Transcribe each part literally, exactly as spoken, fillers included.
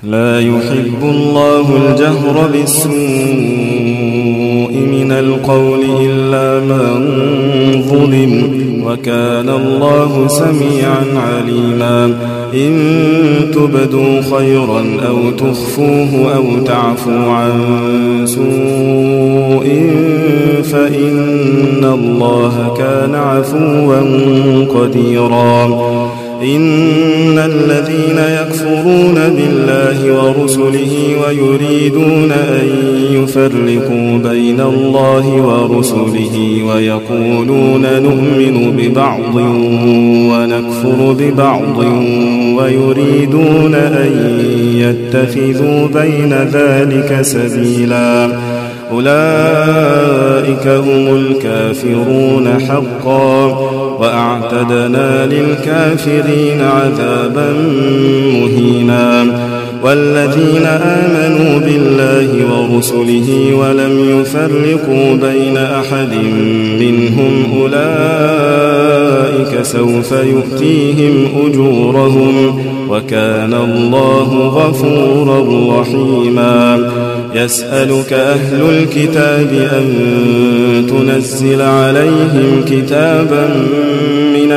لا يحب الله الجهر بالسوء من القول إلا من ظلم، وكان الله سميعا عليما. إن تبدوا خيرا أو تخفوه أو تعفوا عن سوء فإن الله كان عفوا قديرا. إن الذين يكفرون بالله ورسله ويريدون أن يفرقوا بين الله ورسله ويقولون نؤمن ببعض ونكفر ببعض ويريدون أن يتخذوا بين ذلك سبيلا، أولئك هم الكافرون حقا، وأعتدنا للكافرين عذابا مهينا. والذين آمنوا بالله ورسله ولم يفرقوا بين أحد منهم أولئك سوف يؤتيهم أجورهم، وكان الله غفورا رحيما. يسألك أهل الكتاب أن تنزل عليهم كتابا من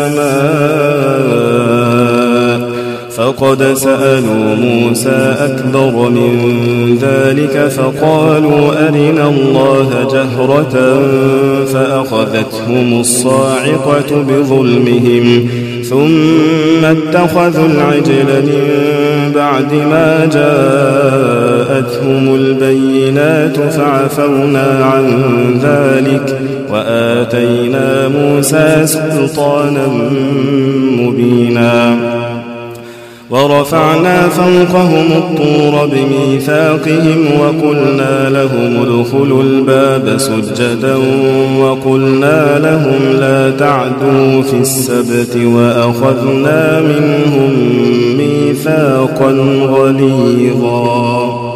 السماء، فقد سألوا موسى أكبر من ذلك فقالوا أرنا الله جهرة فأخذتهم الصاعقة بظلمهم، ثم اتخذوا العجل من بعد ما جاءتهم البينات فعفونا عن ذلك وآتينا موسى سلطانا مبينا. ورفعنا فوقهم الطور بميثاقهم وقلنا لهم ادخلوا الباب سجدا وقلنا لهم لا تعدوا في السبت وأخذنا منهم ميثاقا غليظا.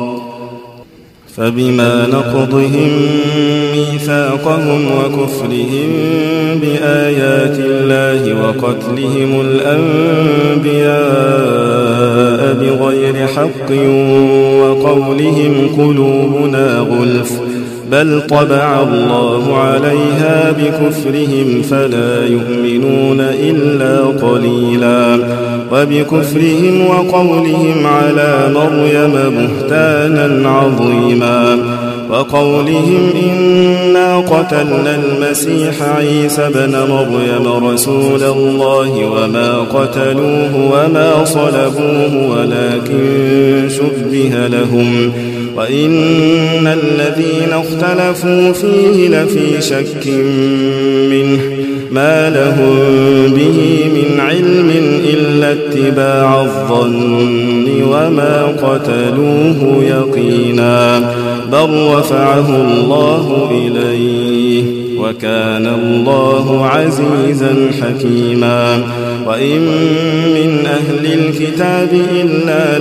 فبما نقضهم ميثاقهم وكفرهم بآيات الله وقتلهم الأنبياء بغير حق وقولهم قلوبنا غلف بل طبع الله عليها بكفرهم فلا يؤمنون إلا قليلا. وبكفرهم وقولهم على مريم بهتانا عظيما، وقولهم إنا قتلنا المسيح عيسى بن مريم رسول الله وما قتلوه وما صلبوه ولكن شبه لهم، وإن الذين اختلفوا فيه لفي شك منه ما لهم به من علم إلا اتباع الظن وما قتلوه يقينا، بل رفعه الله إليه وكان الله عزيزا حكيما. وإن من أهل الكتاب إلا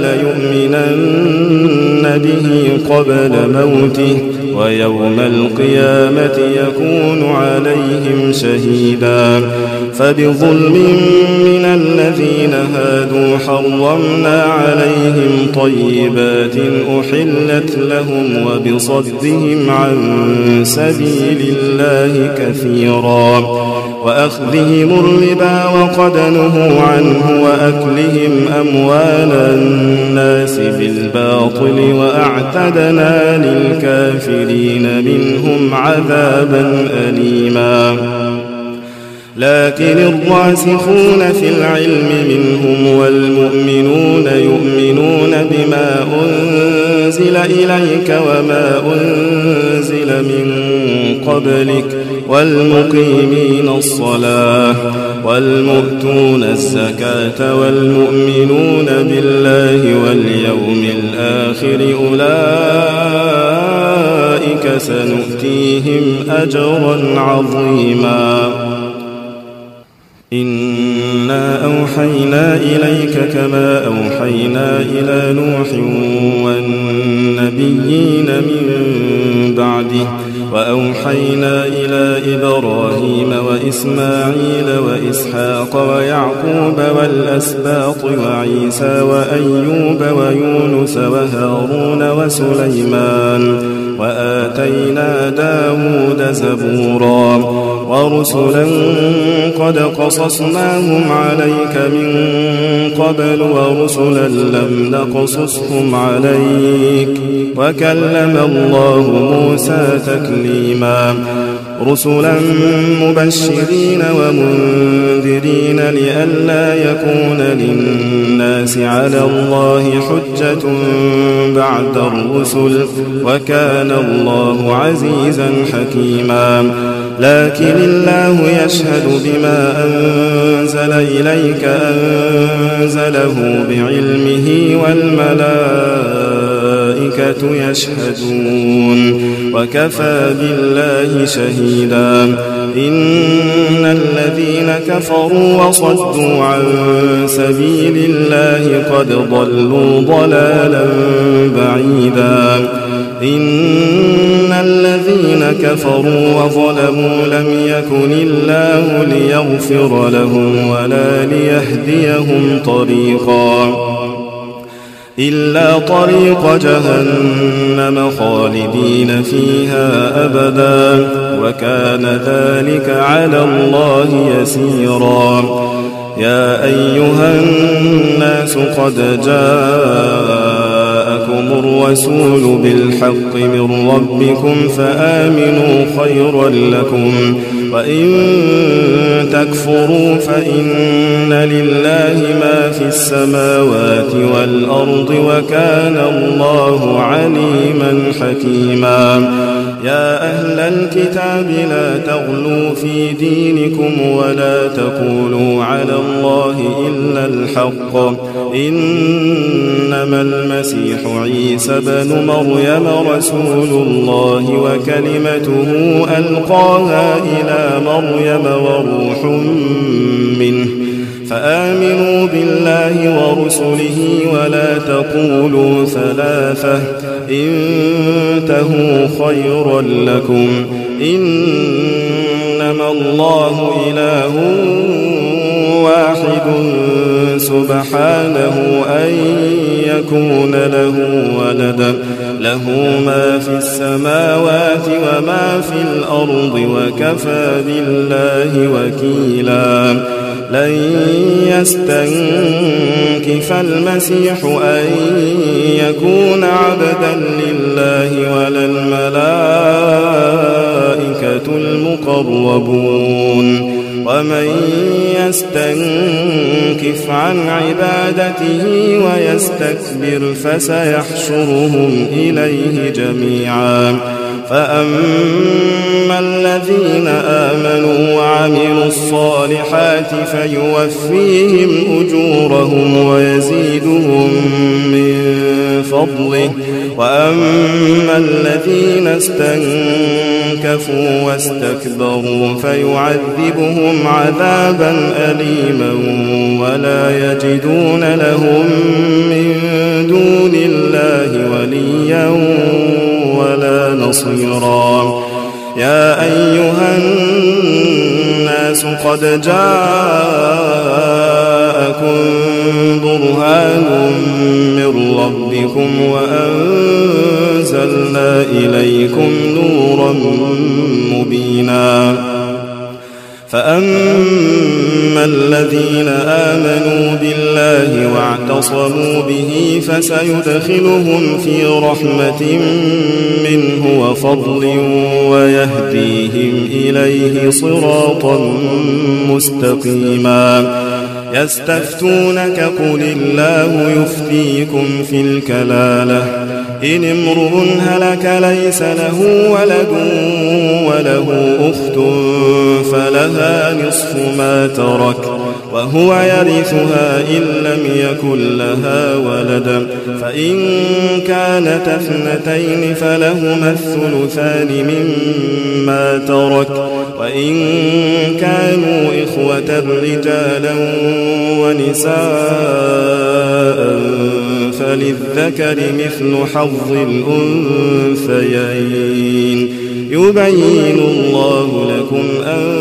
ليؤمنن به قبل موته ويوم القيامة يكون عليهم شهيدا. فبظلم من الذين هادوا حرمنا عليهم طيبات أحلت لهم وبصدهم عن سبيل الله كثيرا، وأخذهم الربا وقد نهوا عنه وأكلهم أموال الناس بالباطل وأعتدنا للكافرين منهم عذابا أليما. لكن الراسخون في العلم منهم والمؤمنون يؤمنون بما أنزل إليك وما أنزل من قبلك والمقيمين الصلاة والمؤتون الزكاة والمؤمنون بالله واليوم الآخر أولئك سنؤتيهم أجرا عظيما. إنا أوحينا إليك كما أوحينا إلى نوح والنبيين من بعده وأوحينا إلى إبراهيم وإسماعيل وإسحاق ويعقوب والأسباط وعيسى وأيوب ويونس وهارون وسليمان وآتينا داود زبورا ورسلا قد قصصناهم عليك من قبل ورسلا لم نقصصهم عليك وكلم الله موسى تكليما رسلا مبشرين ومنذرين لئلا يكون للناس على الله حجة بعد الرسل وكان الله عزيزا حكيما لكن الله يشهد بما أنزل إليك أنزله بعلمه والملائكة يشهدون وكفى بالله شهيدا إن الذين كفروا وصدوا عن سبيل الله قد ضلوا ضلالا بعيدا إن الذين كفروا وظلموا لم يكن الله ليغفر لهم ولا ليهديهم طريقا إلا طريق جهنم خالدين فيها أبدا وكان ذلك على الله يسيرا يا أيها الناس قد جاءكم الرسول بالحق من ربكم فآمنوا خيرا لكم وإن تكفروا فإن لله ما في السماوات والأرض وكان الله عليما حكيما يا أهل الكتاب لا تغلوا في دينكم ولا تقولوا على الله إلا الحق إنما المسيح عيسى بن مريم رسول الله وكلمته ألقاها إلى مريم وروح منه فآمنوا بالله ورسله ولا تقولوا ثلاثة انتهوا خيرا لكم إنما الله إله واحد سبحانه أن يكون له ولد له ما في السماوات وما في الأرض وكفى بالله وكيلا لن يستنكف المسيح أن يكون عبدا لله ولا الملائكة المقربون ومن يستنكف عن عبادته ويستكبر فسيحشرهم إليه جميعا فأما الذين آمنوا وعملوا الصالحات فيوفيهم أجورهم ويزيدهم من فضله وأما الذين استنكفوا واستكبروا فيعذبهم عذابا أليما ولا يجدون لهم من دون الله وليا ولا نصيرا يا أيها الناس قد جاءكم برهان من ربكم وأنزلنا إليكم نورا مبينا فأما الذين آمنوا بالله واعتصموا به فسيدخلهم في رحمة منه وفضل ويهديهم إليه صراطا مستقيما يستفتونك قل الله يفتيكم في الكلالة إن امرؤ هلك ليس له ولد وله أخت فلها نصف ما ترك وهو يرثها إن لم يكن لها ولد فإن كانت اثنتين فلهما الثلثان مما ترك وإن كانوا إخوة رجالا ونساء فللذكر مثل حظ الأنثيين يبين الله لكم أن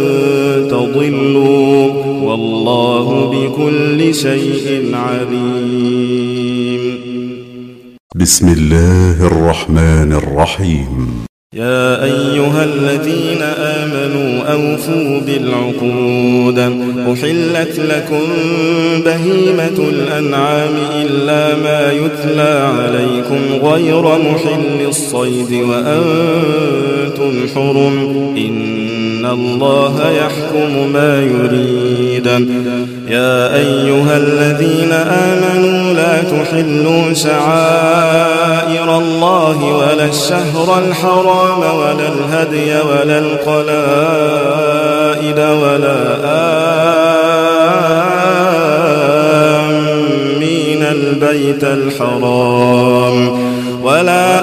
تضلوا والله بكل شيء عليم. بسم الله الرحمن الرحيم. يا أيها الذين آمنوا أوفوا بالعقود. أحلت لكم بهيمة الأنعام إلا ما يتلى عليكم غير محل الصيد وأنتم حرم إن الله يحكم ما يريد. يا أيها الذين آمنوا لا تحلوا شعائر الله ولا الشهر الحرام ولا الهدي ولا القلائد ولا آمين البيت الحرام ولا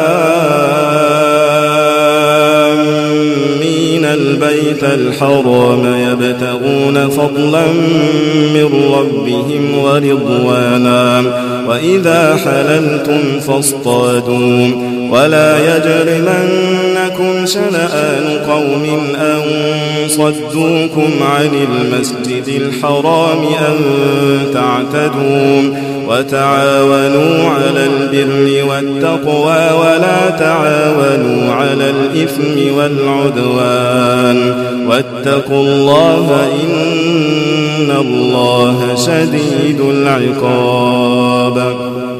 آمين البيت الحرام يبتغون فضلا من ربهم ورضوانا وإذا حللتم فاصطادوا ولا يجرمنكم شنآن قوم أن صدوكم عن المسجد الحرام أن تعتدوا وتعاونوا على البر والتقوى ولا تعاونوا على الإثم والعدوان واتقوا الله إن الله شديد العقاب.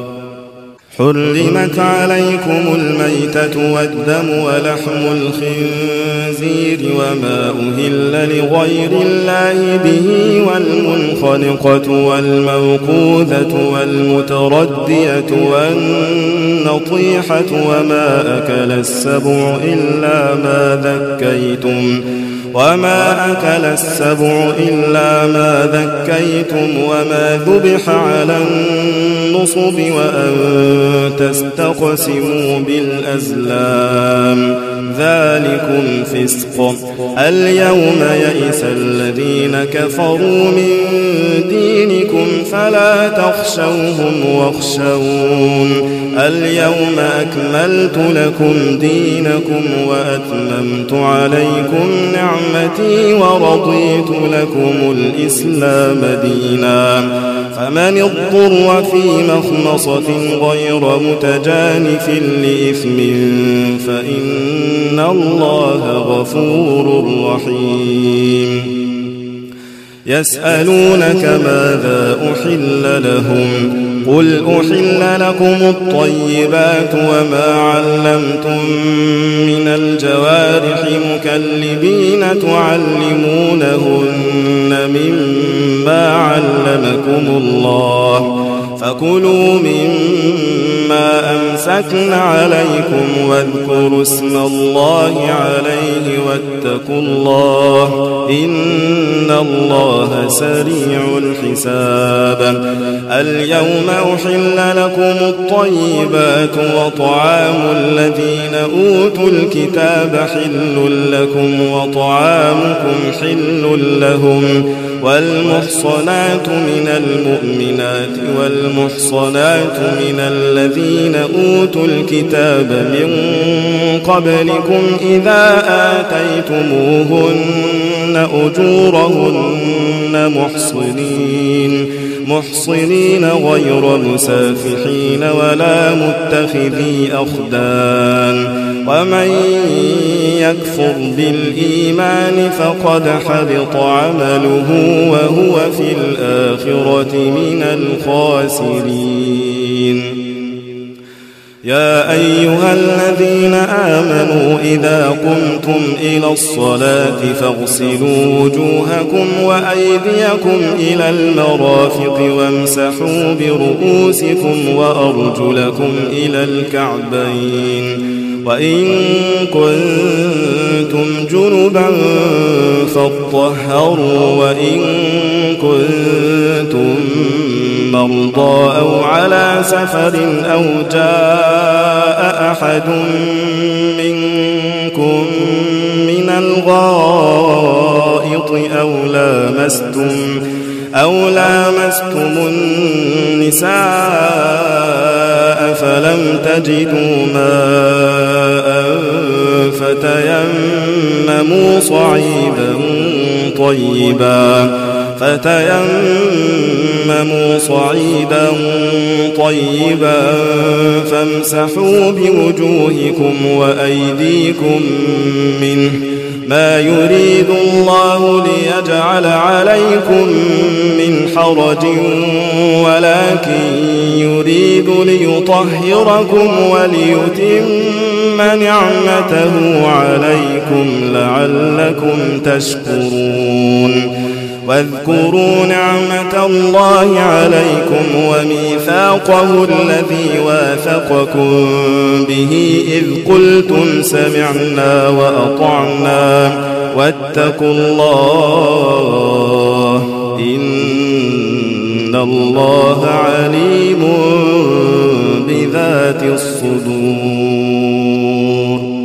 حرمت عليكم الميتة والدم ولحم الخنزير وما أهل لغير الله به والمنخنقة والموقوذة والمتردية والنطيحة وما أكل السبع إلا ما ذكيتم وما أكل السبع إلا ما ذكيتم وما ذبح على النصب وأن تستقسموا بالأزلام ذلكم فسق. اليوم يئس الذين كفروا من دينكم فلا تخشوهم واخشون. اليوم أكملت لكم دينكم وأتممت عليكم نعمتي ورضيت لكم الإسلام دينا. فمن اضطر في مخمصة غير متجانف لإثم فإن الله غفور رحيم. يسألونك ماذا أحل لهم قل أحل لكم الطيبات وما علمتم من الجوارح مكلبين تعلمونهن مما علمكم الله فكلوا مما أمسكن عليكم واذكروا اسم الله عليه واتقوا الله إن الله سريع الحساب. اليوم أحل لكم الطيبات وطعام الذين أوتوا الكتاب حل لكم وطعامكم حل لهم والمحصنات من المؤمنات والمحصنات من الذين أوتوا الكتاب من قبلكم إذا آتيتموهن أجورهن محصنين محصنين غير مسافحين ولا متخذي أخدان ومن يكفر بالإيمان فقد حبط عمله وهو في الآخرة من الخاسرين. يا أيها الذين آمنوا إذا قمتم إلى الصلاة فاغسلوا وجوهكم وأيديكم إلى المرافق وامسحوا برؤوسكم وأرجلكم إلى الكعبين وإن كنتم جنبا فاطهروا وإن كنتم مرضى أو على سفر أو جاء أحد منكم من الغائط أو لامستم أو لامستم النساء فلم تجدوا ماء فتيمموا صعيدا طيبا فتيمموا صعيدا طيبا فامسحوا بوجوهكم وأيديكم منه ما يريد الله ليجعل عليكم من حرج ولكن يريد ليطهركم وليتم نعمته عليكم لعلكم تشكرون واذكروا نعمة الله عليكم وميثاقه الذي واثقكم به إذ قلتم سمعنا وأطعنا واتقوا الله إن الله عليم بذات الصدور.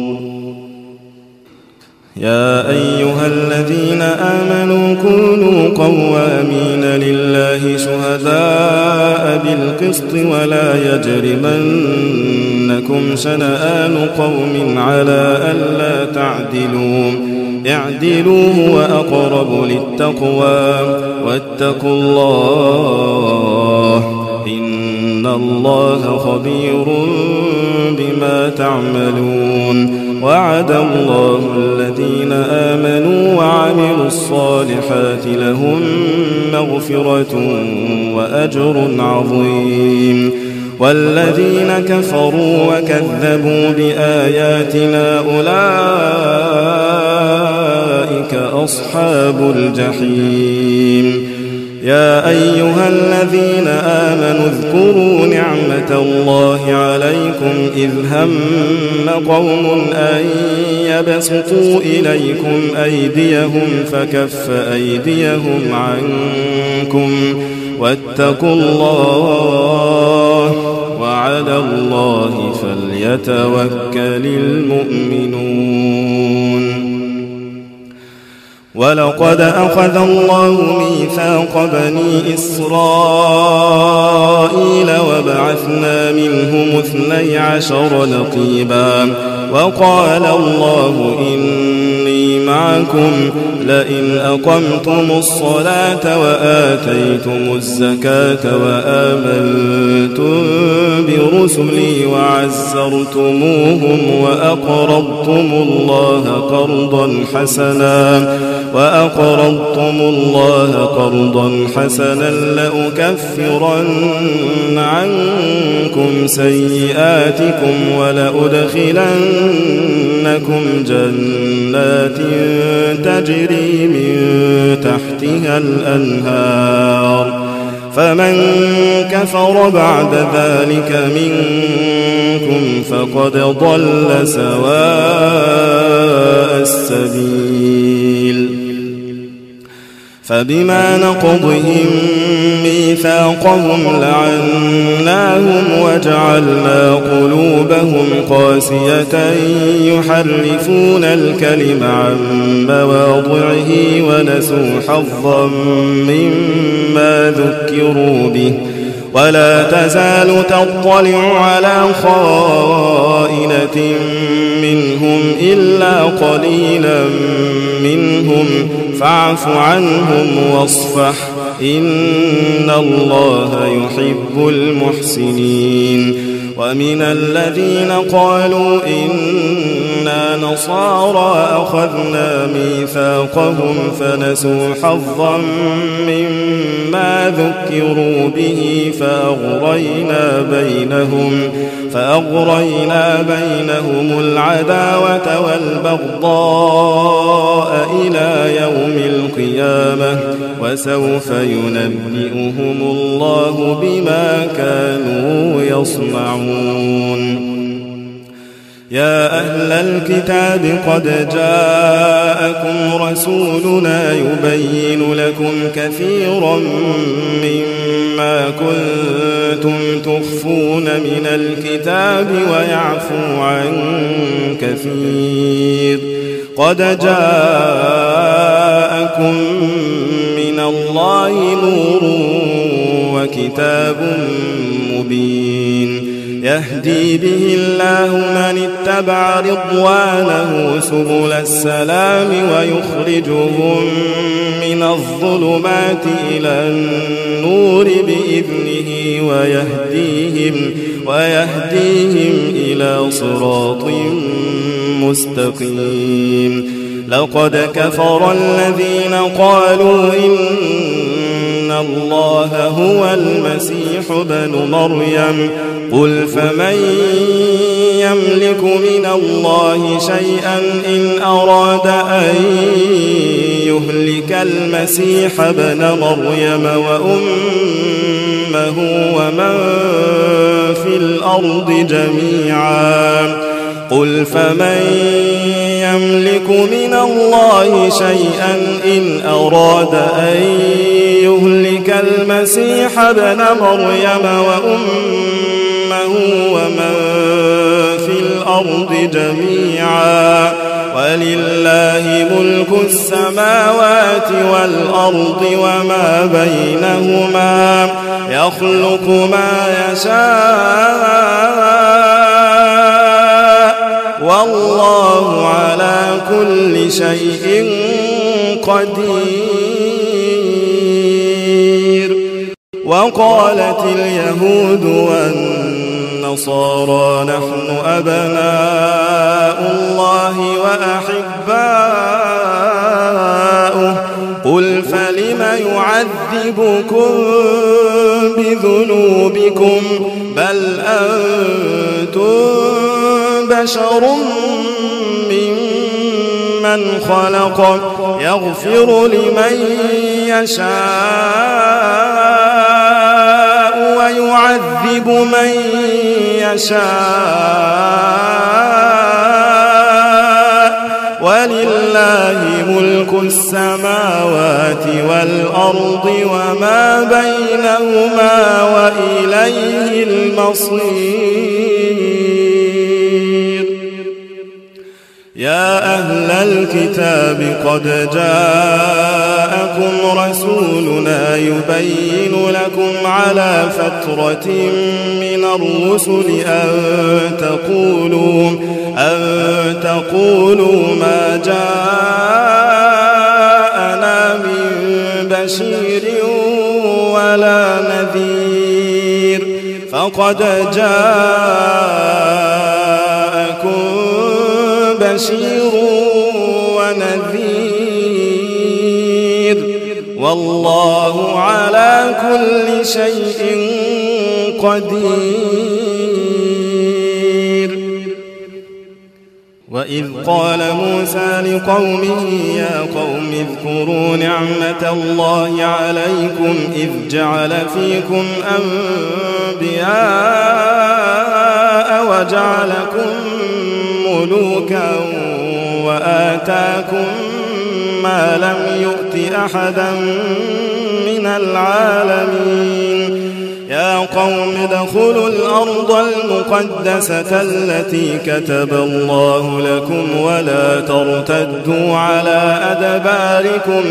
يا أيها الذين آمنوا كونوا قوامين لله شهداء بالقسط ولا يجرمنكم شنآن قوم على ألا تعدلوا اعدلوا هو أقرب للتقوى واتقوا الله إن الله خبير بما تعملون. وعد الله الذين آمنوا وعملوا الصالحات لهم مغفرة وأجر عظيم. والذين كفروا وكذبوا بآياتنا أولئك أصحاب الجحيم. يا أيها الذين آمنوا اذكروا نعمة الله عليكم إذ هم قوم أن يبسطوا إليكم أيديهم فكف أيديهم عنكم واتقوا الله وعلى الله فليتوكل المؤمنون. ولقد أخذ الله ميثاق بني إسرائيل وبعثنا منهم اثني عشر نقيبا وقال الله إني معكم لئن أقمتم الصلاة وآتيتم الزكاة وآمنتم برسلي وعزرتموهم وأقرضتم الله قرضا حسنا وأقرضتم الله قرضا حسنا لأكفرن عنكم سيئاتكم ولأدخلنكم جنات تجري من تحتها الأنهار فمن كفر بعد ذلك منكم فقد ضل سواء السبيل. فبما نقضهم ميثاقهم لعناهم وجعلنا قلوبهم قاسية يحرفون الكلم عن مواضعه ونسوا حظا مما ذكروا به ولا تزال تطلع على خائنة منهم إلا قليلا منهم فاعف عنهم واصفح إن الله يحب المحسنين. ومن الذين قالوا إنا نصارى أخذنا ميثاقهم فنسوا حظا مما ذكروا به فأغرينا بينهم فأغرينا بينهم العداوة والبغضاء إلى يوم القيامة وسوف ينبئهم الله بما كانوا يصنعون. يا أهل الكتاب قد جاءكم رسولنا يبين لكم كثيرا مما كنتم تخفون من الكتاب ويعفو عن كثير قد جاءكم من الله نور وكتاب مبين يهدي به الله من اتبع رضوانه سبل السلام ويخرجهم من الظلمات إلى النور بإذنه ويهديهم, ويهديهم إلى صراط مستقيم. لقد كفر الذين قالوا إن الله هو المسيح ابن مريم قل فمن يملك من الله شيئا إن أراد أن يهلك المسيح ابن مريم وأمه ومن في الأرض جميعا قل فمن يملك من الله شيئا إن أراد أن يهلك المسيح ابن مريم وأمه ومن في الأرض جميعا ولله ملك السماوات والأرض وما بينهما يخلق ما يشاء والله على كل شيء قدير. وقالت اليهود والنصارى نحن أبناء الله وأحباؤه قل فلم يعذبكم بذنوبكم بل أنتم بشر ممن خلق يغفر لمن يشاء ويعذب من يشاء ولله ملك السماوات والأرض وما بينهما وإليه المصير. يا أهل الكتاب قد جاءكم رسولنا يبين لكم على فترة من الرسل أن تقولوا, أن تقولوا ما جاءنا من بشير ولا نذير فقد جاءكم بشير ونذير والله على كل شيء قدير. وإذ قال موسى لقومه يا قوم اذكروا نعمة الله عليكم إذ جعل فيكم أنبياء وجعلكم ملوكا وآتاكم ما لم يؤت أحدا من العالمين. يا قوم ادخلوا الأرض المقدسة التي كتب الله لكم ولا ترتدوا على أدباركم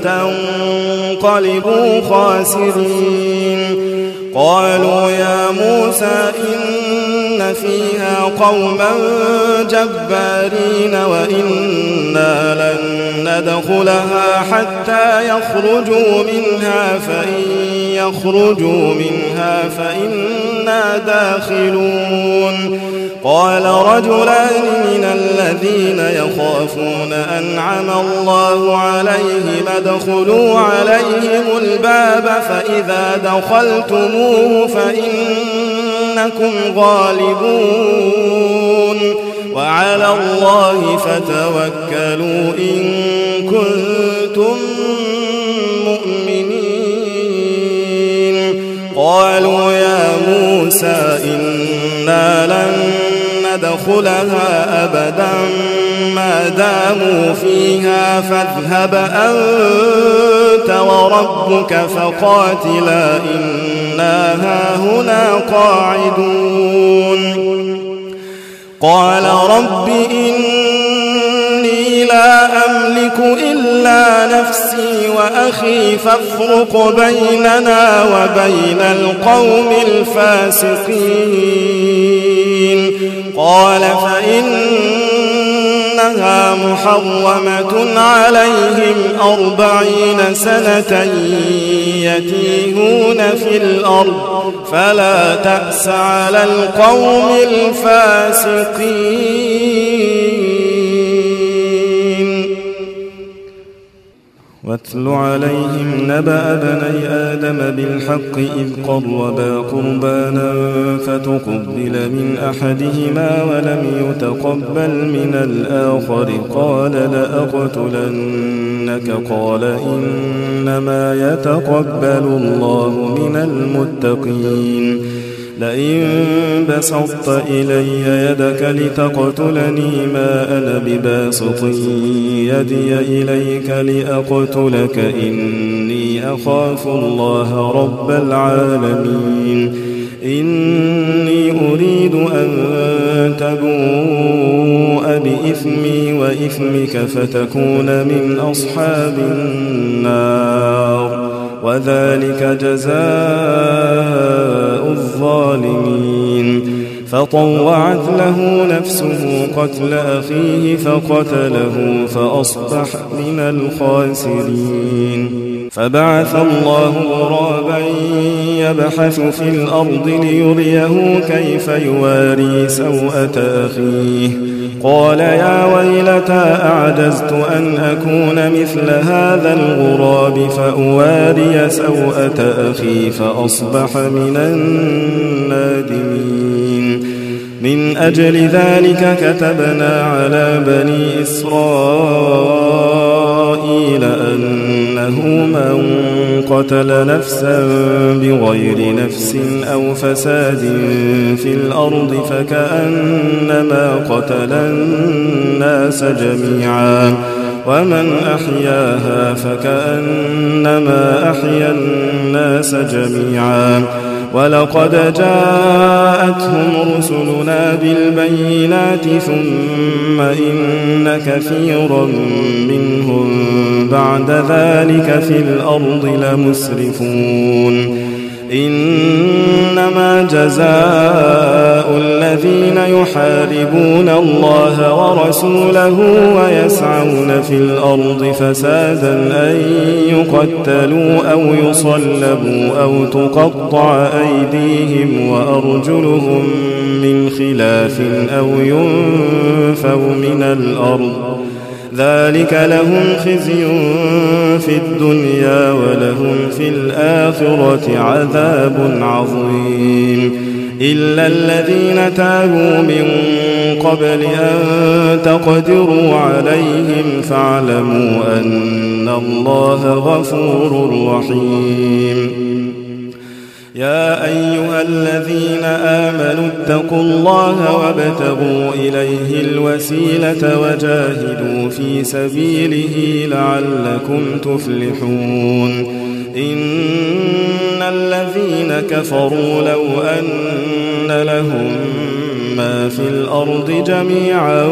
فتنقلبوا خاسرين. قالوا يا موسى إن فيها قوما جبارين وإنا لن ندخلها حتى يخرجوا منها فإن يخرجوا منها فإنا داخلون. قال رجلان من الذين يخافون أنعم الله عليهم ادخلوا عليهم الباب فإذا دخلتموه فإنكم غالبون وعلى الله فتوكلوا إن كنتم مؤمنين. قالوا يا موسى إنا لن ندخلها أبدا ما داموا فيها فاذهب أنت وربك فقاتلا إنا هاهنا قاعدون. قال رب إني لا أملك إلا نفسي نفسي وأخي فافرق بيننا وبين القوم الفاسقين. قال فإنها محرمة عليهم أربعين سنة يتيهون في الأرض فلا تأس على القوم الفاسقين. واتل عليهم نبأ بني آدم بالحق إذ قربا قربانا فتقبل من أحدهما ولم يتقبل من الآخر قال لأقتلنك قال إنما يتقبل الله من المتقين. لئن بسطت إلي يدك لتقتلني ما أنا بباسط يدي إليك لأقتلك إني أخاف الله رب العالمين. إني أريد أن تبوء بإثمي وإثمك فتكون من أصحاب النار وذلك جزاء الظالمين. فطوعت له نفسه قتل أخيه فقتله فأصبح من الخاسرين. فبعث الله غرابا يبحث في الأرض ليريه كيف يواري سوءة أخيه قال يا ويلتى أعجزت أن أكون مثل هذا الغراب فأواري سوءة أخي فأصبح من النادمين. من أجل ذلك كتبنا على بني إسرائيل أنه من قتل نفسا بغير نفس أو فساد في الأرض فكأنما قتل الناس جميعا ومن أحياها فكأنما أحيا الناس جميعا. ولقد جاءتهم رسلنا بالبينات ثم إن كثيرا منهم بعد ذلك في الأرض لمسرفون. إنما جزاء الذين يحاربون الله ورسوله ويسعون في الأرض فسادا أن يقتلوا أو يصلبوا أو تقطع أيديهم وأرجلهم من خلاف أو ينفوا من الأرض ذلك لهم خزي في الدنيا ولهم في الآخرة عذاب عظيم. إلا الذين تابوا من قبل أن تقدروا عليهم فاعلموا أن الله غفور رحيم. يا أيها الذين آمنوا اتقوا الله وابتغوا إليه الوسيلة وجاهدوا في سبيله لعلكم تفلحون. إن الذين كفروا لو أن لهم ما في الأرض جميعا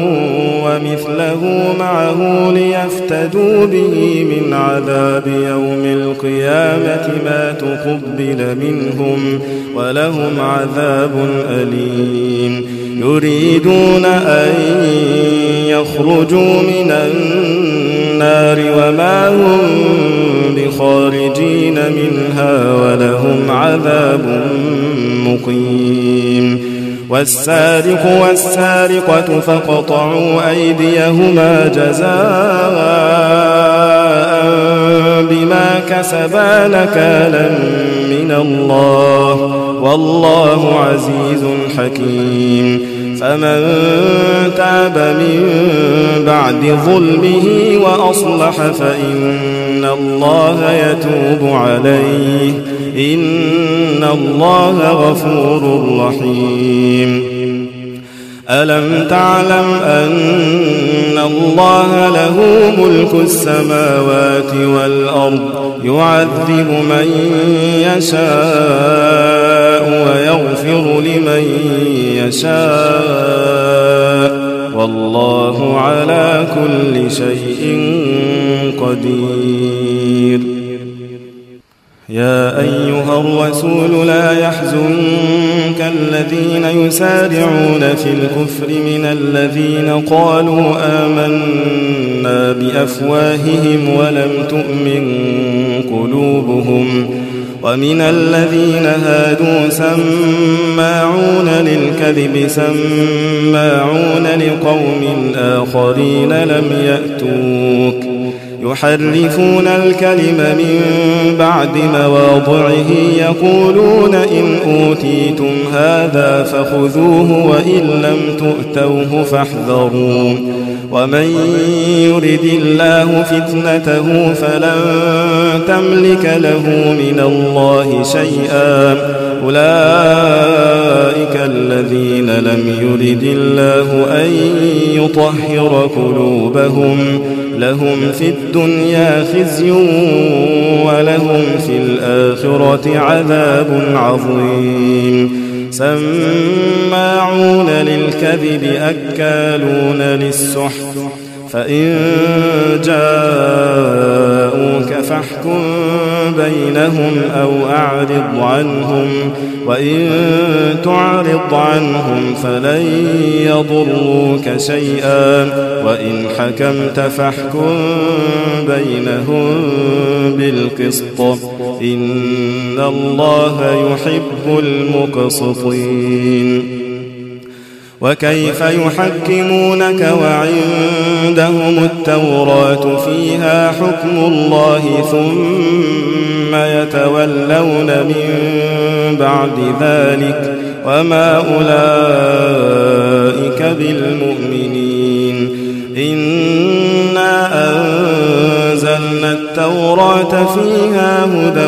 ومثله معه ليفتدوا به من عذاب يوم القيامة ما تقبل منهم ولهم عذاب أليم. يريدون أن يخرجوا من النار وما هم بخارجين منها ولهم عذاب مقيم. والسارق والسارقة فاقطعوا أيديهما جزاء بما كسبا نكالا من الله والله عزيز حكيم. فمن تاب من بعد ظلمه وأصلح فإن الله يتوب عليه إن الله غفور رحيم. ألم تعلم أن الله له ملك السماوات والأرض يعذب من يشاء ويغفر لمن يشاء والله على كل شيء قدير. يا أيها الرسول لا يحزنك الذين يسارعون في الكفر من الذين قالوا آمنا بأفواههم ولم تؤمن قلوبهم ومن الذين هادوا سماعون للكذب سماعون لقوم آخرين لم يأتوك يحرفون الكلم من بعد مواضعه يقولون إن أوتيتم هذا فخذوه وإن لم تؤتوه فاحذروا ومن يرد الله فتنته فلن تملك له من الله شيئا أولئك الذين لم يرد الله أن يطهر قلوبهم لهم في الدنيا خزي ولهم في الآخرة عذاب عظيم. سماعون للكذب أكالون للسحت فإن جاءوك فاحكم بينهم أو أعرض عنهم وإن تعرض عنهم فلن يضروك شيئا وإن حكمت فاحكم بينهم بالقسط إن الله يحب المقسطين. وكيف يحكمونك وعندهم التوراة فيها حكم الله ثم يتولون من بعد ذلك وما أولئك بالمؤمنين. إنا أنزلنا التوراة فيها هدى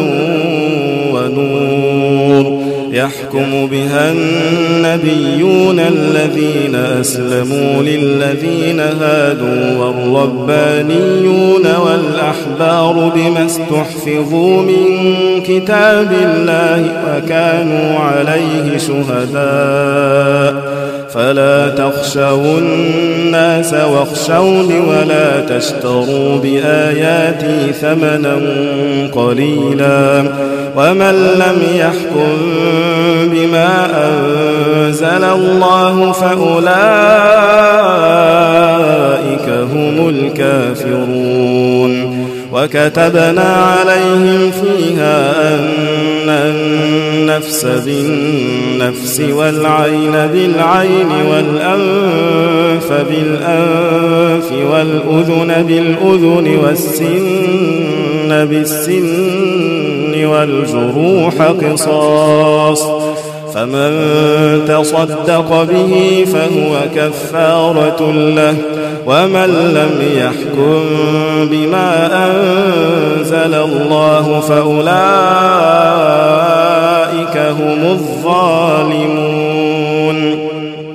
ونور يحكم بها النبيون الذين أسلموا للذين هادوا والربانيون والأحبار بما استحفظوا من كتاب الله وكانوا عليه شهداء فلا تخشوا الناس واخشوني ولا تشتروا بآياتي ثمنا قليلا ومن لم يحكم بما أنزل الله فأولئك هم الكافرون. وكتبنا عليهم فيها أن النفس بالنفس والعين بالعين والأنف بالأنف والأذن بالأذن والسن بالسن والجروح قصاص فمن تصدق به فهو كفارة له ومن لم يحكم بما أنزل الله فأولئك هم الظالمون.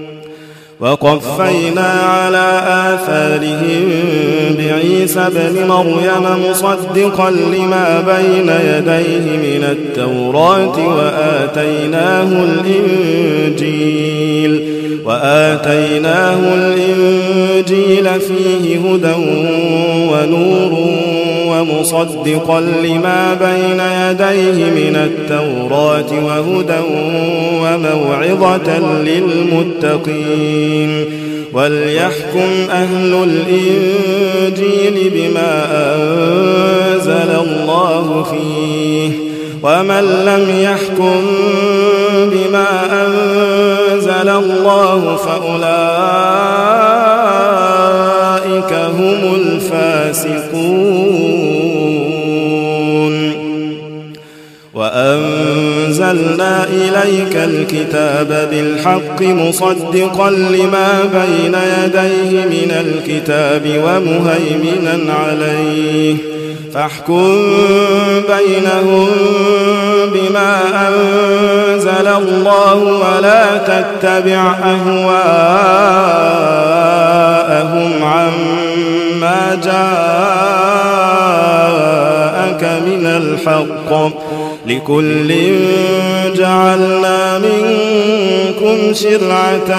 وقفينا على آثارهم بعيسى ابن مريم مصدقا لما بين يديه من التوراة وآتيناه الإنجيل وآتيناه الإنجيل فيه هدى ونور ومصدقا لما بين يديه من التوراة وهدى وموعظة للمتقين. وليحكم أهل الإنجيل بما أنزل الله فيه ومن لم يحكم بما أنزل الله فأولئك هم الفاسقون. وأنزلنا إليك الكتاب بالحق مصدقا لما بين يديه من الكتاب ومهيمنا عليه فاحكم بينهم بما أنزل الله ولا تتبع أهواءهم عما جاءك من الحق لكل جعلنا منكم شرعة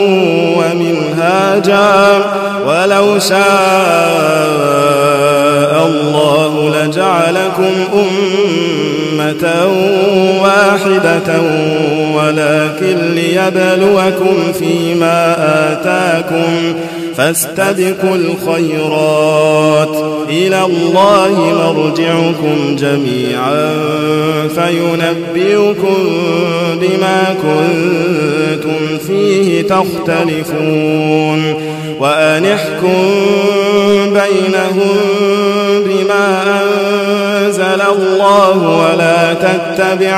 ومنهاجا ولو شاء الله لجعلكم أمة واحدة ولكن ليبلوكم فيما آتاكم فاستبقوا الخيرات إلى الله مرجعكم جميعا فينبئكم بما كنتم فيه تختلفون وأن احكم بينهم بما أنزل الله ولا تتبع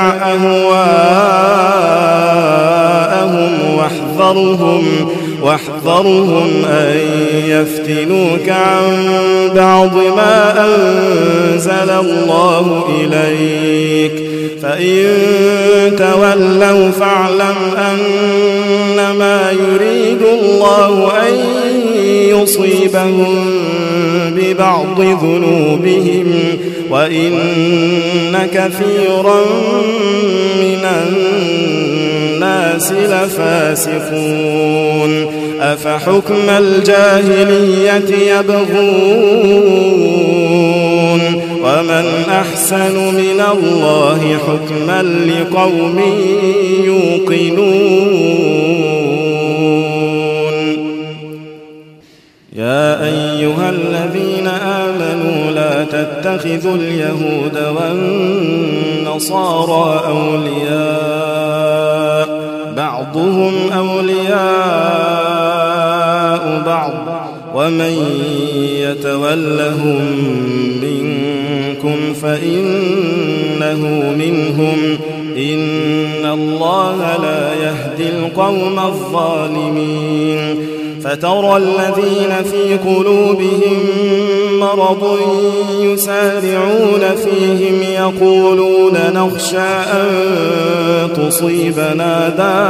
أهواءهم واحذرهم واحذرهم أن يفتنوك عن بعض ما أنزل الله إليك فإن تولوا فاعلم أنما يريد الله أن يصيبهم ببعض ذنوبهم وإن كثيرا من الناس لفاسقون أفحكم الجاهلية يبغون ومن أحسن من الله حكما لقوم يوقنون يا أيها الذين آمنوا لا تتخذوا اليهود والنصارى أولياء بعضهم أولياء بعض ومن يتولهم منكم فإنه منهم إن الله لا يهدي القوم الظالمين فترى الذين في قلوبهم مرض يسارعون فيهم يقولون نخشى أن تصيبنا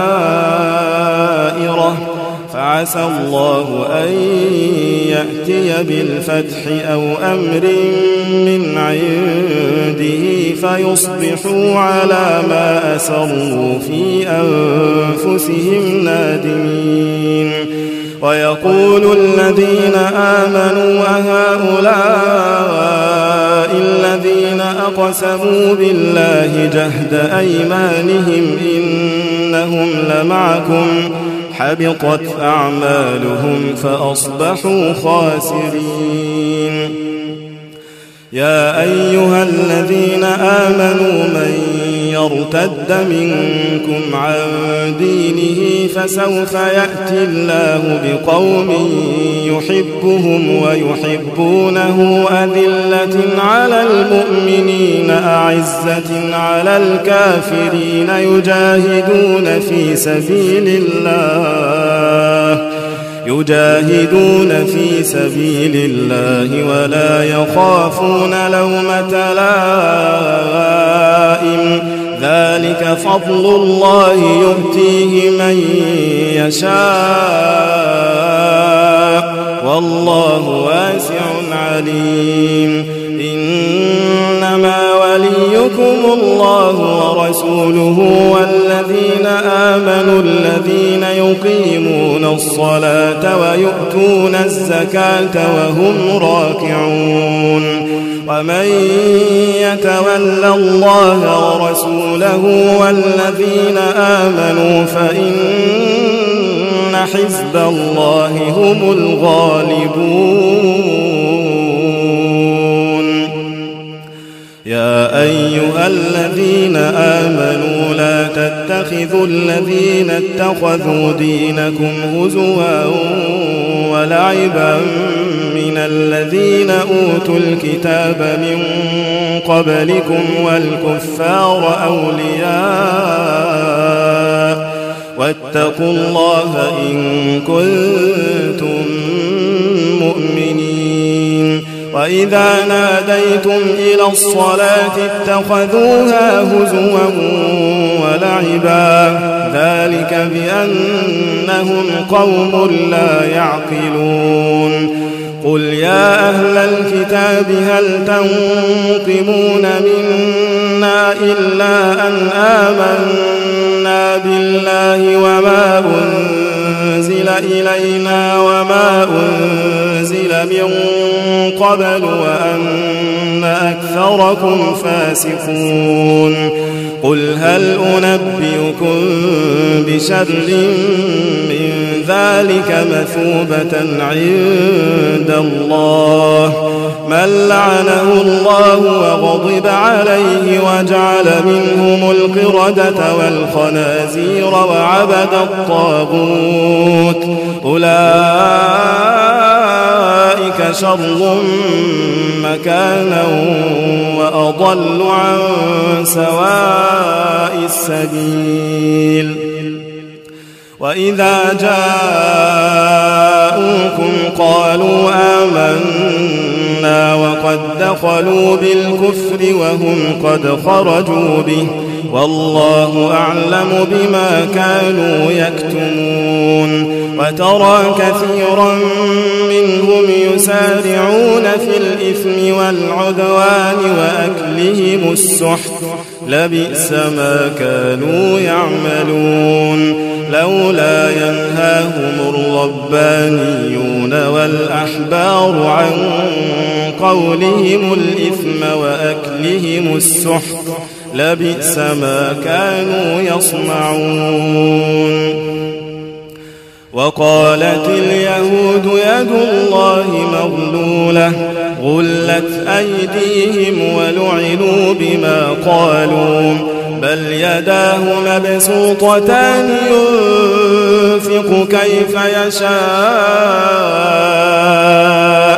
دائرة فعسى الله أن يأتي بالفتح أو أمر من عنده فيصبحوا على ما أسروا في أنفسهم نادمين ويقول الذين آمنوا أهؤلاء الذين أقسموا بالله جهد أيمانهم إنهم لمعكم حبطت أعمالهم فأصبحوا خاسرين يا أيها الذين آمنوا من يرتد منكم عن دينه فسوف يأتي الله بقوم يحبهم ويحبونه أذلة على المؤمنين أعزة على الكافرين يجاهدون في سبيل الله يجاهدون في سبيل الله ولا يخافون لومة لائم ذلك فضل الله يؤتيه من يشاء والله واسع عليم إنما وليكم الله ورسوله والذين آمنوا الذين يقيمون الصلاة ويؤتون الزكاة وهم راكعون ومن يتول الله ورسوله والذين آمنوا فإن حزب الله هم الغالبون يا أيها الذين آمنوا لا تتخذوا الذين اتخذوا دينكم هزوا ولعبا من الذين أوتوا الكتاب من قبلكم والكفار أولياء واتقوا الله إن كنتم مؤمنين وإذا ناديتم إلى الصلاة اتخذوها هزوا ولعبا ذلك بأنهم قوم لا يعقلون قل يا أهل الكتاب هل تنقمون منا إلا أن آمنا بالله وما أنزل أنزل إلينا وما أنزل من قبل وأن أكثركم فاسقون قل هل أنبئكم بشر من ذلك مثوبة عند الله من لعنه الله وغضب عليه وجعل منهم القردة والخنازير وعبد الطاغوت أولئك شر مكانا وأضل عن سواء السبيل وإذا جاءوكم قالوا آمنا وقد دخلوا بالكفر وهم قد خرجوا به والله أعلم بما كانوا يكتمون وترى كثيرا منهم يسارعون في الإثم والعدوان وأكلهم السحت لبئس ما كانوا يعملون لولا ينهاهم الربانيون والأحبار عن قولهم الإثم وأكلهم السحت لبئس ما كانوا يصنعون وقالت اليهود يد الله مغلولة غلت أيديهم ولعنوا بما قالوا بل يداه مبسوطتان ينفق كيف يشاء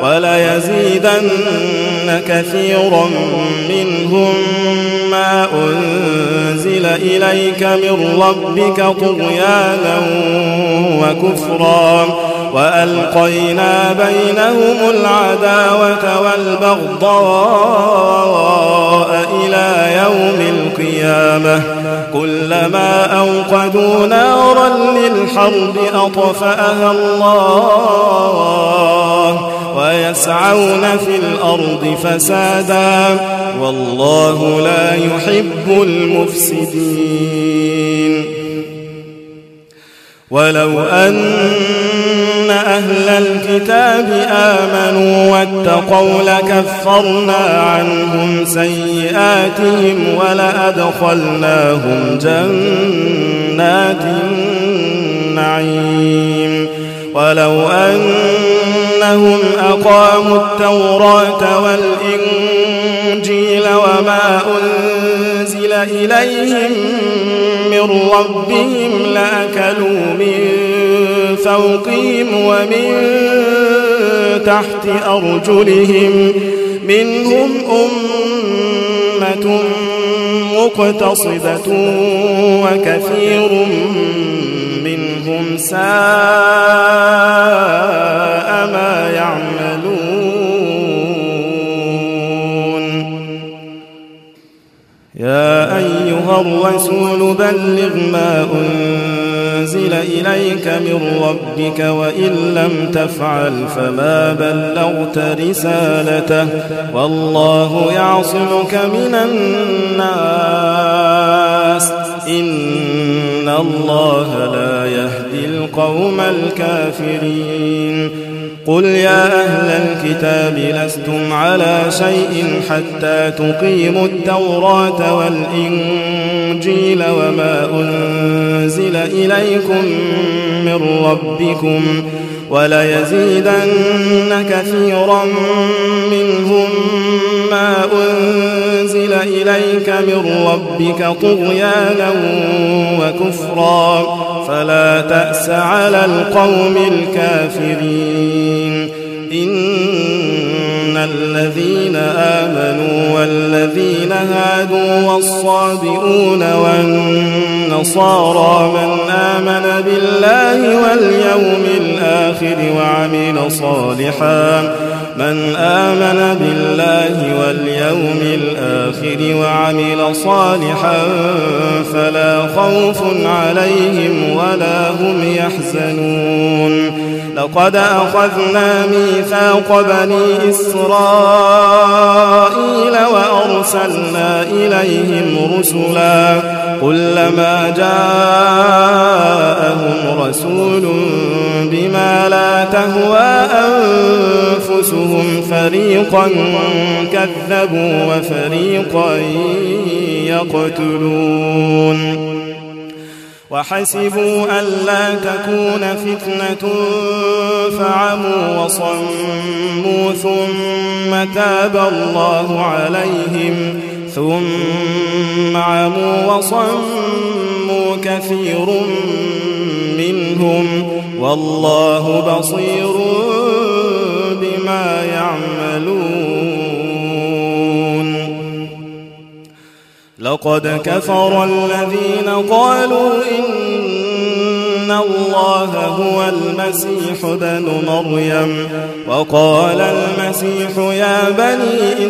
وليزيدن كثيرا منهم ما أنزل إليك من ربك طغيانا وكفرا وألقينا بينهم العداوة والبغضاء إلى يوم القيامة كلما أوقدوا نارا للحرب أطفأها الله ويسعون في الأرض فسادا والله لا يحب المفسدين ولو أن أهل الكتاب آمنوا واتقوا لكفرنا عنهم سيئاتهم ولأدخلناهم جنات النعيم ولو أنهم أقاموا التوراة والإنجيل وما أنزل إليهم من ربهم لأكلوا من فوقهم ومن تحت أرجلهم منهم أمة مقتصدة وكثير منهم ساء ما يعملون يا أيها الرسول بلغ ما أنزل إليك من ربك وإن لم تفعل فما بلغت رسالته والله يعصمك من الناس إن الله لا يهدي القوم الكافرين قل يا أهل الكتاب لستم على شيء حتى تقيموا التوراة والإنجيل وما أنزل إليكم من ربكم وليزيدن كثيرا منهم ما أنزل إليك من ربك طغيانا وكفرا فلا تأس على القوم الكافرين إن الذين آمنوا والذين هادوا والصابئون والنصارى من آمن بالله واليوم الآخر وعمل صالحا من آمن بالله واليوم الآخر وعمل صالحا فلا خوف عليهم ولا هم يحزنون لقد أخذنا ميثاق بني إسرائيل وأرسلنا إليهم رسلا كلما جاءهم رسول أنفسهم فريقا كذبوا وفريقا يقتلون وحسبوا ألا تكون فتنة فعموا وصموا ثم تاب الله عليهم ثم عموا وصموا كثير منهم والله بصير بما يعملون. لقد كفر الذين قالوا إن الله هو المسيح ابن مريم وقال المسيح يا بني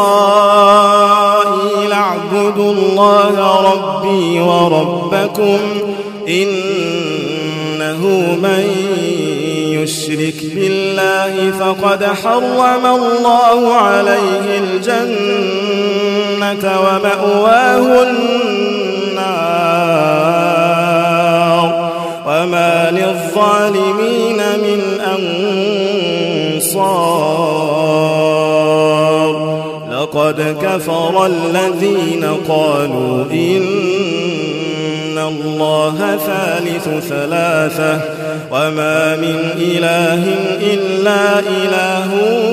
إسرائيل اعبدوا الله ربي وربكم إنه من يشرك بالله فقد حرم الله عليه الجنة ومأواه النار وما للظالمين من أنصار. لقد كفر الذين قالوا إن الله ثالث ثلاثة وما من إله إلا إله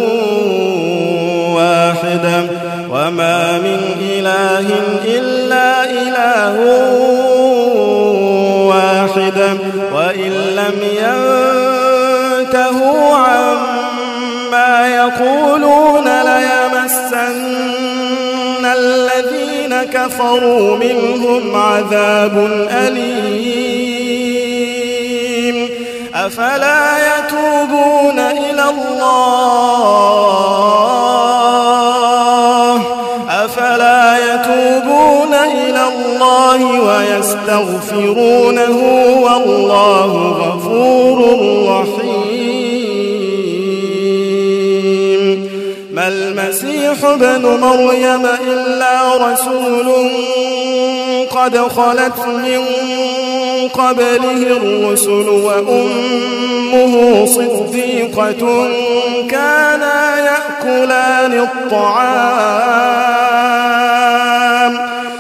واحد وما من إله إلا إله واحد وإن لم ينتهوا عما يقولون ليمسن الذين كفروا منهم عذاب أليم. أفلا يتوبون إلى الله أفلا يتوبون إلى الله ويستغفرونه والله غفور رحيم. ما المسيح ابن مريم إلا رسول قد خلت من قبله الرسل وأمه صديقة كانا يأكلان الطعام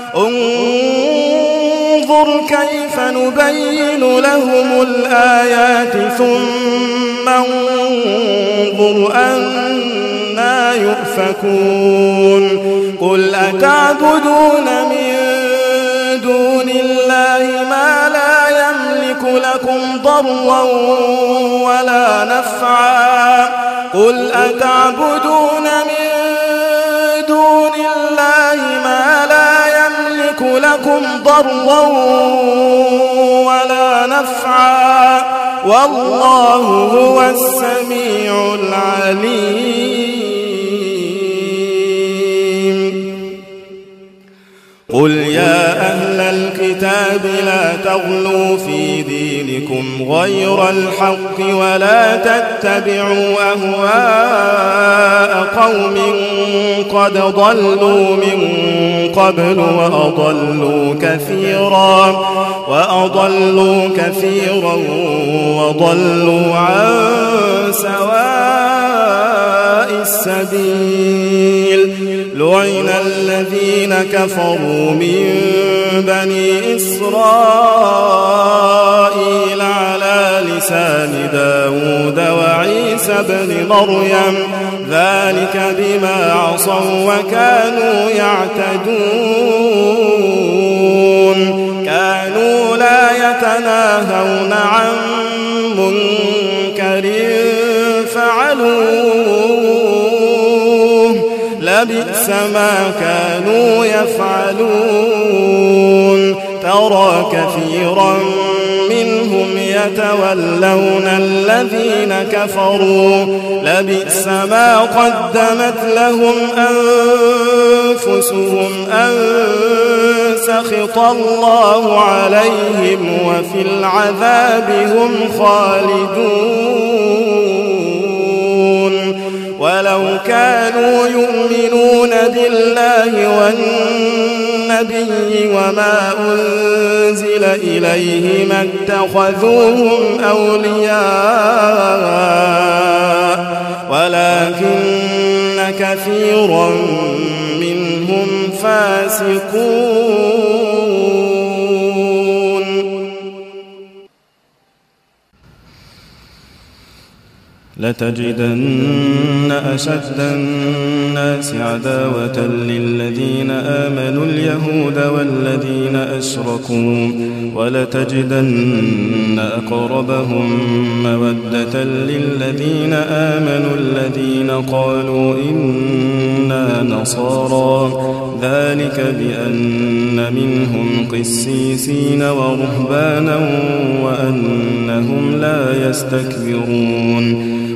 انظر كيف نبين لهم الآيات ثم انظر أنا يؤفكون. قل أتعبدون من دون الله ما لا يملك لكم ضرا ولا نفعا قل أتعبدون من دون الله ما لا يملك لكم ضرا ولا نفعا والله هو السميع العليم. قل يا أهل الكتاب لا تغلوا في دينكم غير الحق ولا تتبعوا أهواء قوم قد ضلوا من قبل وأضلوا كثيرا وأضلوا كثيرا وضلوا عن سواء السبيل. لعن الذين كفروا من بني إسرائيل على لسان داود وعيسى بن مريم ذلك بما عصوا وكانوا يعتدون. كانوا لا يتناهون عن منكر فعلوه لبئس ما كانوا يفعلون. ترى كثيرا منهم يتولون الذين كفروا لبئس ما قدمت لهم أنفسهم أن سخط الله عليهم وفي العذاب هم خالدون. ولو كانوا يؤمنون بالله والنبي وما أنزل إليه ما اتخذوهم أولياء ولكن كثيرا منهم فاسقون لتجدن أشد الناس عداوة للذين آمنوا اليهود والذين أشركوا ولتجدن أقربهم مودة للذين آمنوا الذين قالوا إنا نصارى ذلك بأن منهم قسيسين ورهبانا وأنهم لا يستكبرون